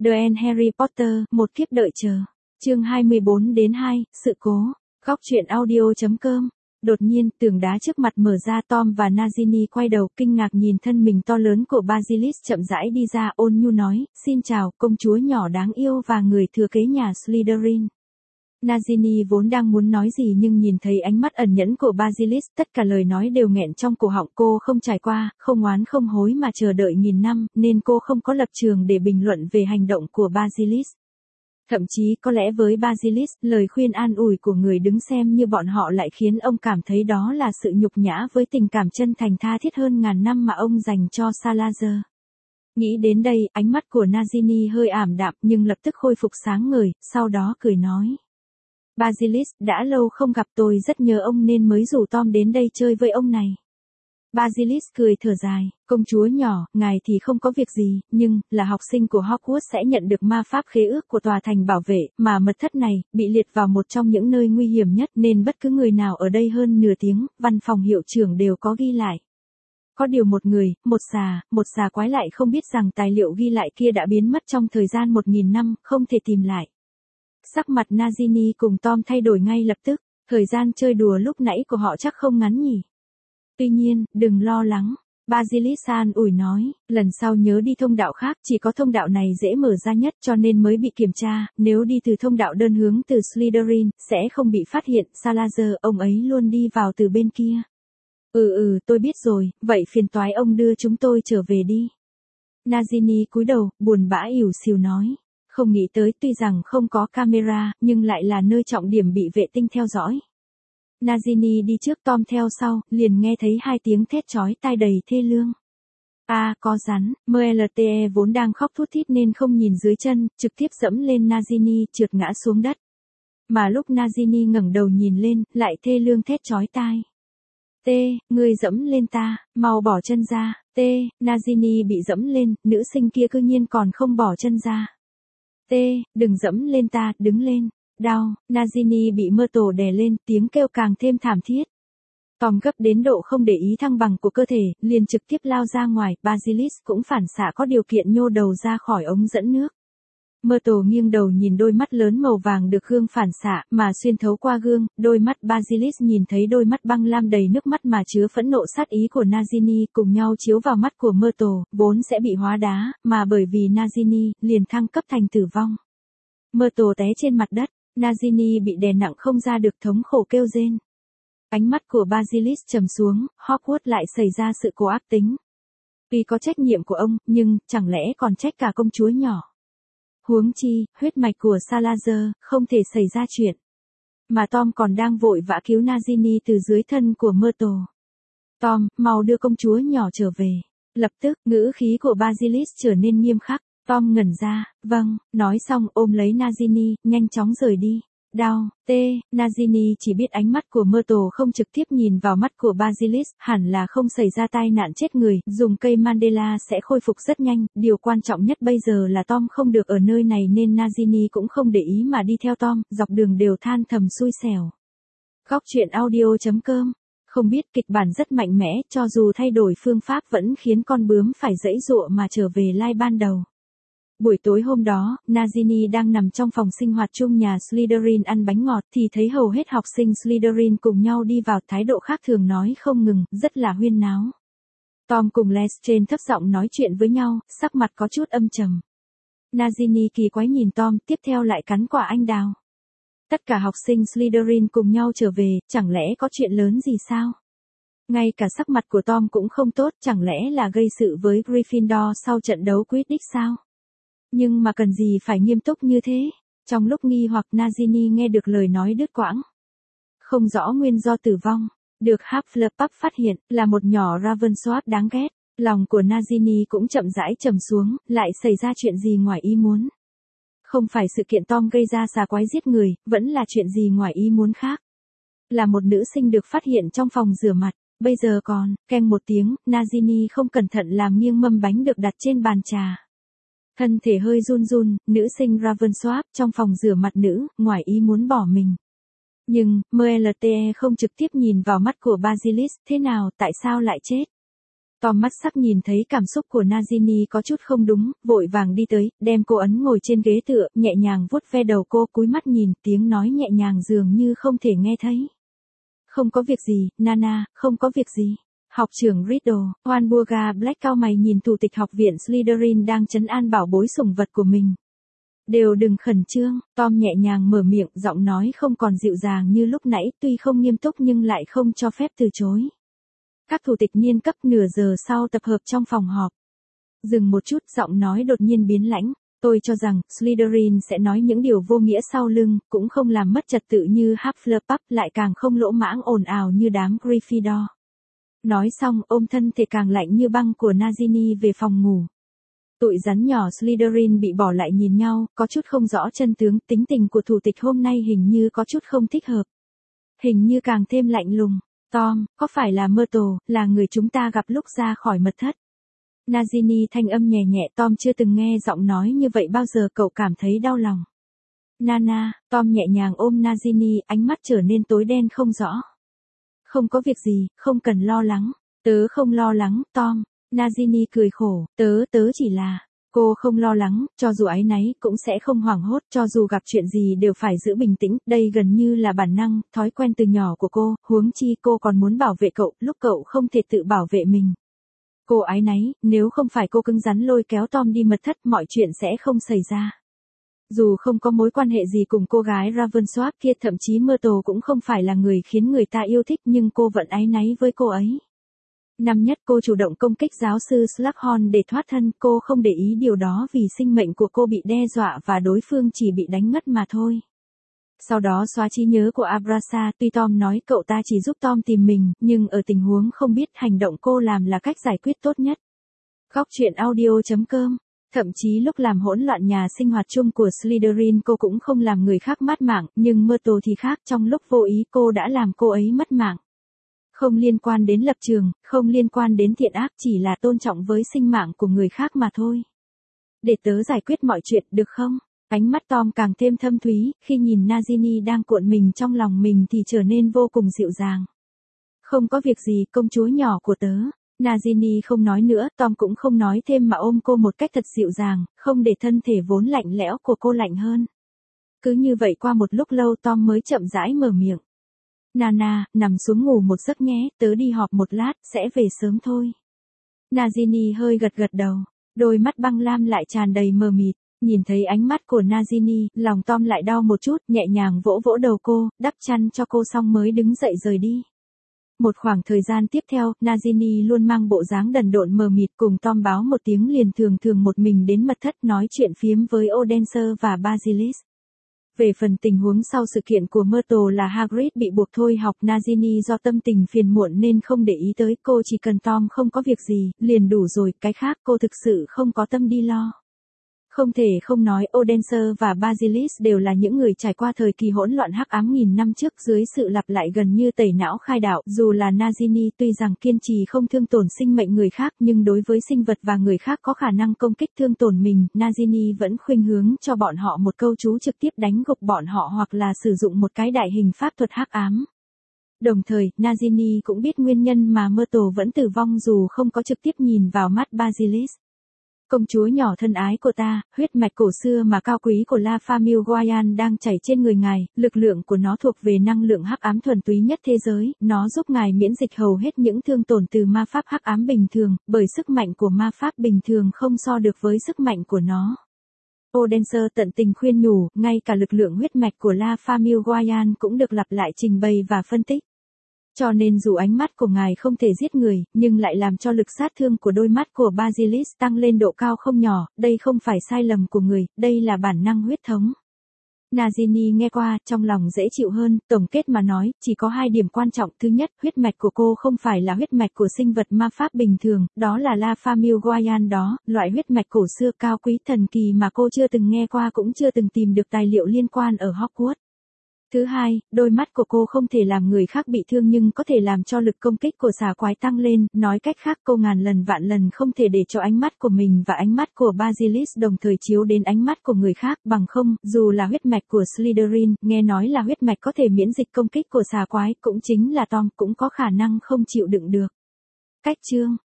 The End Harry Potter, một kiếp đợi chờ. Chương 24-2, sự cố. Góc truyện audio.com. Đột nhiên, tường đá trước mặt mở ra, Tom và Nagini quay đầu, kinh ngạc nhìn thân mình to lớn của Basilisk chậm rãi đi ra, ôn nhu nói, xin chào, công chúa nhỏ đáng yêu và người thừa kế nhà Slytherin. Nagini vốn đang muốn nói gì nhưng nhìn thấy ánh mắt ẩn nhẫn của Basilisk, tất cả lời nói đều nghẹn trong cổ họng. Cô không trải qua, không oán không hối mà chờ đợi nghìn năm, nên cô không có lập trường để bình luận về hành động của Basilisk. Thậm chí có lẽ với Basilisk, lời khuyên an ủi của người đứng xem như bọn họ lại khiến ông cảm thấy đó là sự nhục nhã với tình cảm chân thành tha thiết hơn ngàn năm mà ông dành cho Salazar. Nghĩ đến đây, ánh mắt của Nagini hơi ảm đạm nhưng lập tức khôi phục sáng ngời, sau đó cười nói. Basilisk, đã lâu không gặp, tôi rất nhớ ông nên mới rủ Tom đến đây chơi với ông này. Basilisk cười thở dài, công chúa nhỏ, ngài thì không có việc gì, nhưng, là học sinh của Hogwarts sẽ nhận được ma pháp khế ước của tòa thành bảo vệ, mà mật thất này, bị liệt vào một trong những nơi nguy hiểm nhất nên bất cứ người nào ở đây hơn nửa tiếng, văn phòng hiệu trưởng đều có ghi lại. Có điều một người, một xà quái lại không biết rằng tài liệu ghi lại kia đã biến mất trong thời gian 1000 năm, không thể tìm lại. Sắc mặt Nagini cùng Tom thay đổi ngay lập tức, thời gian chơi đùa lúc nãy của họ chắc không ngắn nhỉ. Tuy nhiên, đừng lo lắng, Basilisk an ủi nói, lần sau nhớ đi thông đạo khác, chỉ có thông đạo này dễ mở ra nhất cho nên mới bị kiểm tra, nếu đi từ thông đạo đơn hướng từ Slytherin, sẽ không bị phát hiện. Salazar, ông ấy luôn đi vào từ bên kia. Tôi biết rồi, vậy phiền toái ông đưa chúng tôi trở về đi. Nagini cúi đầu, buồn bã ỉu xìu nói. Không nghĩ tới, tuy rằng không có camera, nhưng lại là nơi trọng điểm bị vệ tinh theo dõi. Nagini đi trước, Tom theo sau, liền nghe thấy hai tiếng thét chói tai đầy thê lương. Có rắn. MLTE vốn đang khóc thút thít nên không nhìn dưới chân, trực tiếp dẫm lên Nagini, trượt ngã xuống đất. Mà lúc Nagini ngẩng đầu nhìn lên, lại thê lương thét chói tai. Ngươi dẫm lên ta, mau bỏ chân ra. Nagini bị dẫm lên, nữ sinh kia cư nhiên còn không bỏ chân ra. Đừng dẫm lên ta, đứng lên. Đau. Nagini bị Myrtle đè lên, tiếng kêu càng thêm thảm thiết. Tom gấp đến độ không để ý thăng bằng của cơ thể, liền trực tiếp lao ra ngoài. Basilisk cũng phản xạ có điều kiện nhô đầu ra khỏi ống dẫn nước. Myrtle nghiêng đầu nhìn đôi mắt lớn màu vàng được gương phản xạ, mà xuyên thấu qua gương, đôi mắt Basilisk nhìn thấy đôi mắt băng lam đầy nước mắt mà chứa phẫn nộ sát ý của Nagini cùng nhau chiếu vào mắt của Myrtle, vốn sẽ bị hóa đá, mà bởi vì Nagini, liền thăng cấp thành tử vong. Myrtle té trên mặt đất, Nagini bị đè nặng không ra được, thống khổ kêu rên. Ánh mắt của Basilisk trầm xuống, Hogwarts lại xảy ra sự cố ác tính. Tuy có trách nhiệm của ông, nhưng, chẳng lẽ còn trách cả công chúa nhỏ. Huống chi, huyết mạch của Salazar, không thể xảy ra chuyện. Mà Tom còn đang vội vã cứu Nagini từ dưới thân của Myrtle. Tom, mau đưa công chúa nhỏ trở về. Lập tức, ngữ khí của Basilisk trở nên nghiêm khắc. Tom ngẩn ra, vâng, nói xong ôm lấy Nagini, nhanh chóng rời đi. Đau. Nagini chỉ biết ánh mắt của Myrtle không trực tiếp nhìn vào mắt của Basilisk, hẳn là không xảy ra tai nạn chết người, dùng cây Mandela sẽ khôi phục rất nhanh, điều quan trọng nhất bây giờ là Tom không được ở nơi này nên Nagini cũng không để ý mà đi theo Tom, dọc đường đều than thầm xui xẻo. Góc truyện audio.com. Không biết kịch bản rất mạnh mẽ, cho dù thay đổi phương pháp vẫn khiến con bướm phải giãy giụa mà trở về lai ban đầu. Buổi tối hôm đó, Nagini đang nằm trong phòng sinh hoạt chung nhà Slytherin ăn bánh ngọt thì thấy hầu hết học sinh Slytherin cùng nhau đi vào, thái độ khác thường nói không ngừng, rất là huyên náo. Tom cùng Lestrange thấp giọng nói chuyện với nhau, sắc mặt có chút âm trầm. Nagini kỳ quái nhìn Tom, tiếp theo lại cắn quả anh đào. Tất cả học sinh Slytherin cùng nhau trở về, chẳng lẽ có chuyện lớn gì sao? Ngay cả sắc mặt của Tom cũng không tốt, chẳng lẽ là gây sự với Gryffindor sau trận đấu Quidditch sao? Nhưng mà cần gì phải nghiêm túc như thế? Trong lúc nghi hoặc, Nagini nghe được lời nói đứt quãng. Không rõ nguyên do tử vong, được Hufflepuff phát hiện, là một nhỏ Ravensworth đáng ghét. Lòng của Nagini cũng chậm rãi trầm xuống, lại xảy ra chuyện gì ngoài ý muốn. Không phải sự kiện Tom gây ra xà quái giết người, vẫn là chuyện gì ngoài ý muốn khác. Là một nữ sinh được phát hiện trong phòng rửa mặt, bây giờ còn, keng một tiếng, Nagini không cẩn thận làm nghiêng mâm bánh được đặt trên bàn trà. Thân thể hơi run run, nữ sinh Ravensworth trong phòng rửa mặt nữ, ngoài ý muốn bỏ mình. Nhưng, MLTE không trực tiếp nhìn vào mắt của Basilisk, thế nào, tại sao lại chết? Tom mắt sắc nhìn thấy cảm xúc của Nagini có chút không đúng, vội vàng đi tới, đem cô ấn ngồi trên ghế tựa, nhẹ nhàng vuốt ve đầu cô, cúi mắt nhìn, tiếng nói nhẹ nhàng dường như không thể nghe thấy. Không có việc gì, Nana, không có việc gì. Học trưởng Riddle, Oanburga Black cau mày nhìn thủ tịch học viện Slytherin đang trấn an bảo bối sủng vật của mình. Đều đừng khẩn trương, Tom nhẹ nhàng mở miệng, giọng nói không còn dịu dàng như lúc nãy, tuy không nghiêm túc nhưng lại không cho phép từ chối. Các thủ tịch niên cấp nửa giờ sau tập hợp trong phòng họp. Dừng một chút, giọng nói đột nhiên biến lãnh. Tôi cho rằng, Slytherin sẽ nói những điều vô nghĩa sau lưng, cũng không làm mất trật tự như Hufflepuff, lại càng không lỗ mãng ồn ào như đám Gryffindor. Nói xong, ôm thân thể càng lạnh như băng của Nagini về phòng ngủ. Tụi rắn nhỏ Slytherin bị bỏ lại nhìn nhau, có chút không rõ chân tướng, tính tình của thủ tịch hôm nay hình như có chút không thích hợp. Hình như càng thêm lạnh lùng. Tom, có phải là Myrtle, là người chúng ta gặp lúc ra khỏi mật thất? Nagini thanh âm nhẹ nhẹ, Tom chưa từng nghe giọng nói như vậy bao giờ, cậu cảm thấy đau lòng. Nana, Tom nhẹ nhàng ôm Nagini, ánh mắt trở nên tối đen không rõ. Không có việc gì, không cần lo lắng. Tớ không lo lắng, Tom. Nagini cười khổ, tớ chỉ là... Cô không lo lắng, cho dù áy náy cũng sẽ không hoảng hốt, cho dù gặp chuyện gì đều phải giữ bình tĩnh, đây gần như là bản năng, thói quen từ nhỏ của cô, huống chi cô còn muốn bảo vệ cậu, lúc cậu không thể tự bảo vệ mình. Cô áy náy, nếu không phải cô cứng rắn lôi kéo Tom đi mật thất, mọi chuyện sẽ không xảy ra. Dù không có mối quan hệ gì cùng cô gái Ravensworth kia, thậm chí Myrtle cũng không phải là người khiến người ta yêu thích, nhưng cô vẫn áy náy với cô ấy. Năm nhất cô chủ động công kích giáo sư Slughorn để thoát thân, cô không để ý điều đó vì sinh mệnh của cô bị đe dọa và đối phương chỉ bị đánh ngất mà thôi. Sau đó xóa trí nhớ của Abrasa, tuy Tom nói cậu ta chỉ giúp Tom tìm mình, nhưng ở tình huống không biết, hành động cô làm là cách giải quyết tốt nhất. Góc truyện audio.com. Thậm chí lúc làm hỗn loạn nhà sinh hoạt chung của Slytherin cô cũng không làm người khác mất mạng, nhưng Myrtle thì khác, trong lúc vô ý cô đã làm cô ấy mất mạng. Không liên quan đến lập trường, không liên quan đến thiện ác, chỉ là tôn trọng với sinh mạng của người khác mà thôi. Để tớ giải quyết mọi chuyện, được không? Ánh mắt Tom càng thêm thâm thúy, khi nhìn Nagini đang cuộn mình trong lòng mình thì trở nên vô cùng dịu dàng. Không có việc gì, công chúa nhỏ của tớ. Nagini không nói nữa, Tom cũng không nói thêm mà ôm cô một cách thật dịu dàng, không để thân thể vốn lạnh lẽo của cô lạnh hơn. Cứ như vậy qua một lúc lâu Tom mới chậm rãi mở miệng. Nana, nằm xuống ngủ một giấc nhé, tớ đi họp một lát, sẽ về sớm thôi. Nagini hơi gật gật đầu, đôi mắt băng lam lại tràn đầy mờ mịt, nhìn thấy ánh mắt của Nagini, lòng Tom lại đau một chút, nhẹ nhàng vỗ vỗ đầu cô, đắp chăn cho cô xong mới đứng dậy rời đi. Một khoảng thời gian tiếp theo, Nagini luôn mang bộ dáng đần độn mờ mịt, cùng Tom báo một tiếng liền thường thường một mình đến mật thất nói chuyện phiếm với Odenser và Basilisk. Về phần tình huống sau sự kiện của Myrtle là Hagrid bị buộc thôi học, Nagini do tâm tình phiền muộn nên không để ý tới, cô chỉ cần Tom không có việc gì, liền đủ rồi, cái khác cô thực sự không có tâm đi lo. Không thể không nói Odenser và Basilisk đều là những người trải qua thời kỳ hỗn loạn hắc ám nghìn năm trước, dưới sự lặp lại gần như tẩy não khai đạo, dù là Nagini tuy rằng kiên trì không thương tổn sinh mệnh người khác, nhưng đối với sinh vật và người khác có khả năng công kích thương tổn mình, Nagini vẫn khuynh hướng cho bọn họ một câu chú trực tiếp đánh gục bọn họ hoặc là sử dụng một cái đại hình pháp thuật hắc ám. Đồng thời, Nagini cũng biết nguyên nhân mà Myrtle vẫn tử vong dù không có trực tiếp nhìn vào mắt Basilisk. Công chúa nhỏ thân ái của ta, huyết mạch cổ xưa mà cao quý của La Famille Royale đang chảy trên người ngài, lực lượng của nó thuộc về năng lượng hắc ám thuần túy nhất thế giới, nó giúp ngài miễn dịch hầu hết những thương tổn từ ma pháp hắc ám bình thường, bởi sức mạnh của ma pháp bình thường không so được với sức mạnh của nó. Odenser tận tình khuyên nhủ, ngay cả lực lượng huyết mạch của La Famille Royale cũng được lặp lại trình bày và phân tích. Cho nên dù ánh mắt của ngài không thể giết người, nhưng lại làm cho lực sát thương của đôi mắt của Basilisk tăng lên độ cao không nhỏ, đây không phải sai lầm của người, đây là bản năng huyết thống. Nagini nghe qua, trong lòng dễ chịu hơn, tổng kết mà nói, chỉ có 2 điểm quan trọng. Thứ nhất, huyết mạch của cô không phải là huyết mạch của sinh vật ma pháp bình thường, đó là La Famille Royale đó, loại huyết mạch cổ xưa cao quý thần kỳ mà cô chưa từng nghe qua cũng chưa từng tìm được tài liệu liên quan ở Hogwarts. Thứ hai, đôi mắt của cô không thể làm người khác bị thương nhưng có thể làm cho lực công kích của xà quái tăng lên, nói cách khác cô ngàn lần vạn lần không thể để cho ánh mắt của mình và ánh mắt của Basilisk đồng thời chiếu đến ánh mắt của người khác, bằng không, dù là huyết mạch của Slytherin, nghe nói là huyết mạch có thể miễn dịch công kích của xà quái, cũng chính là Tom cũng có khả năng không chịu đựng được. Cách chương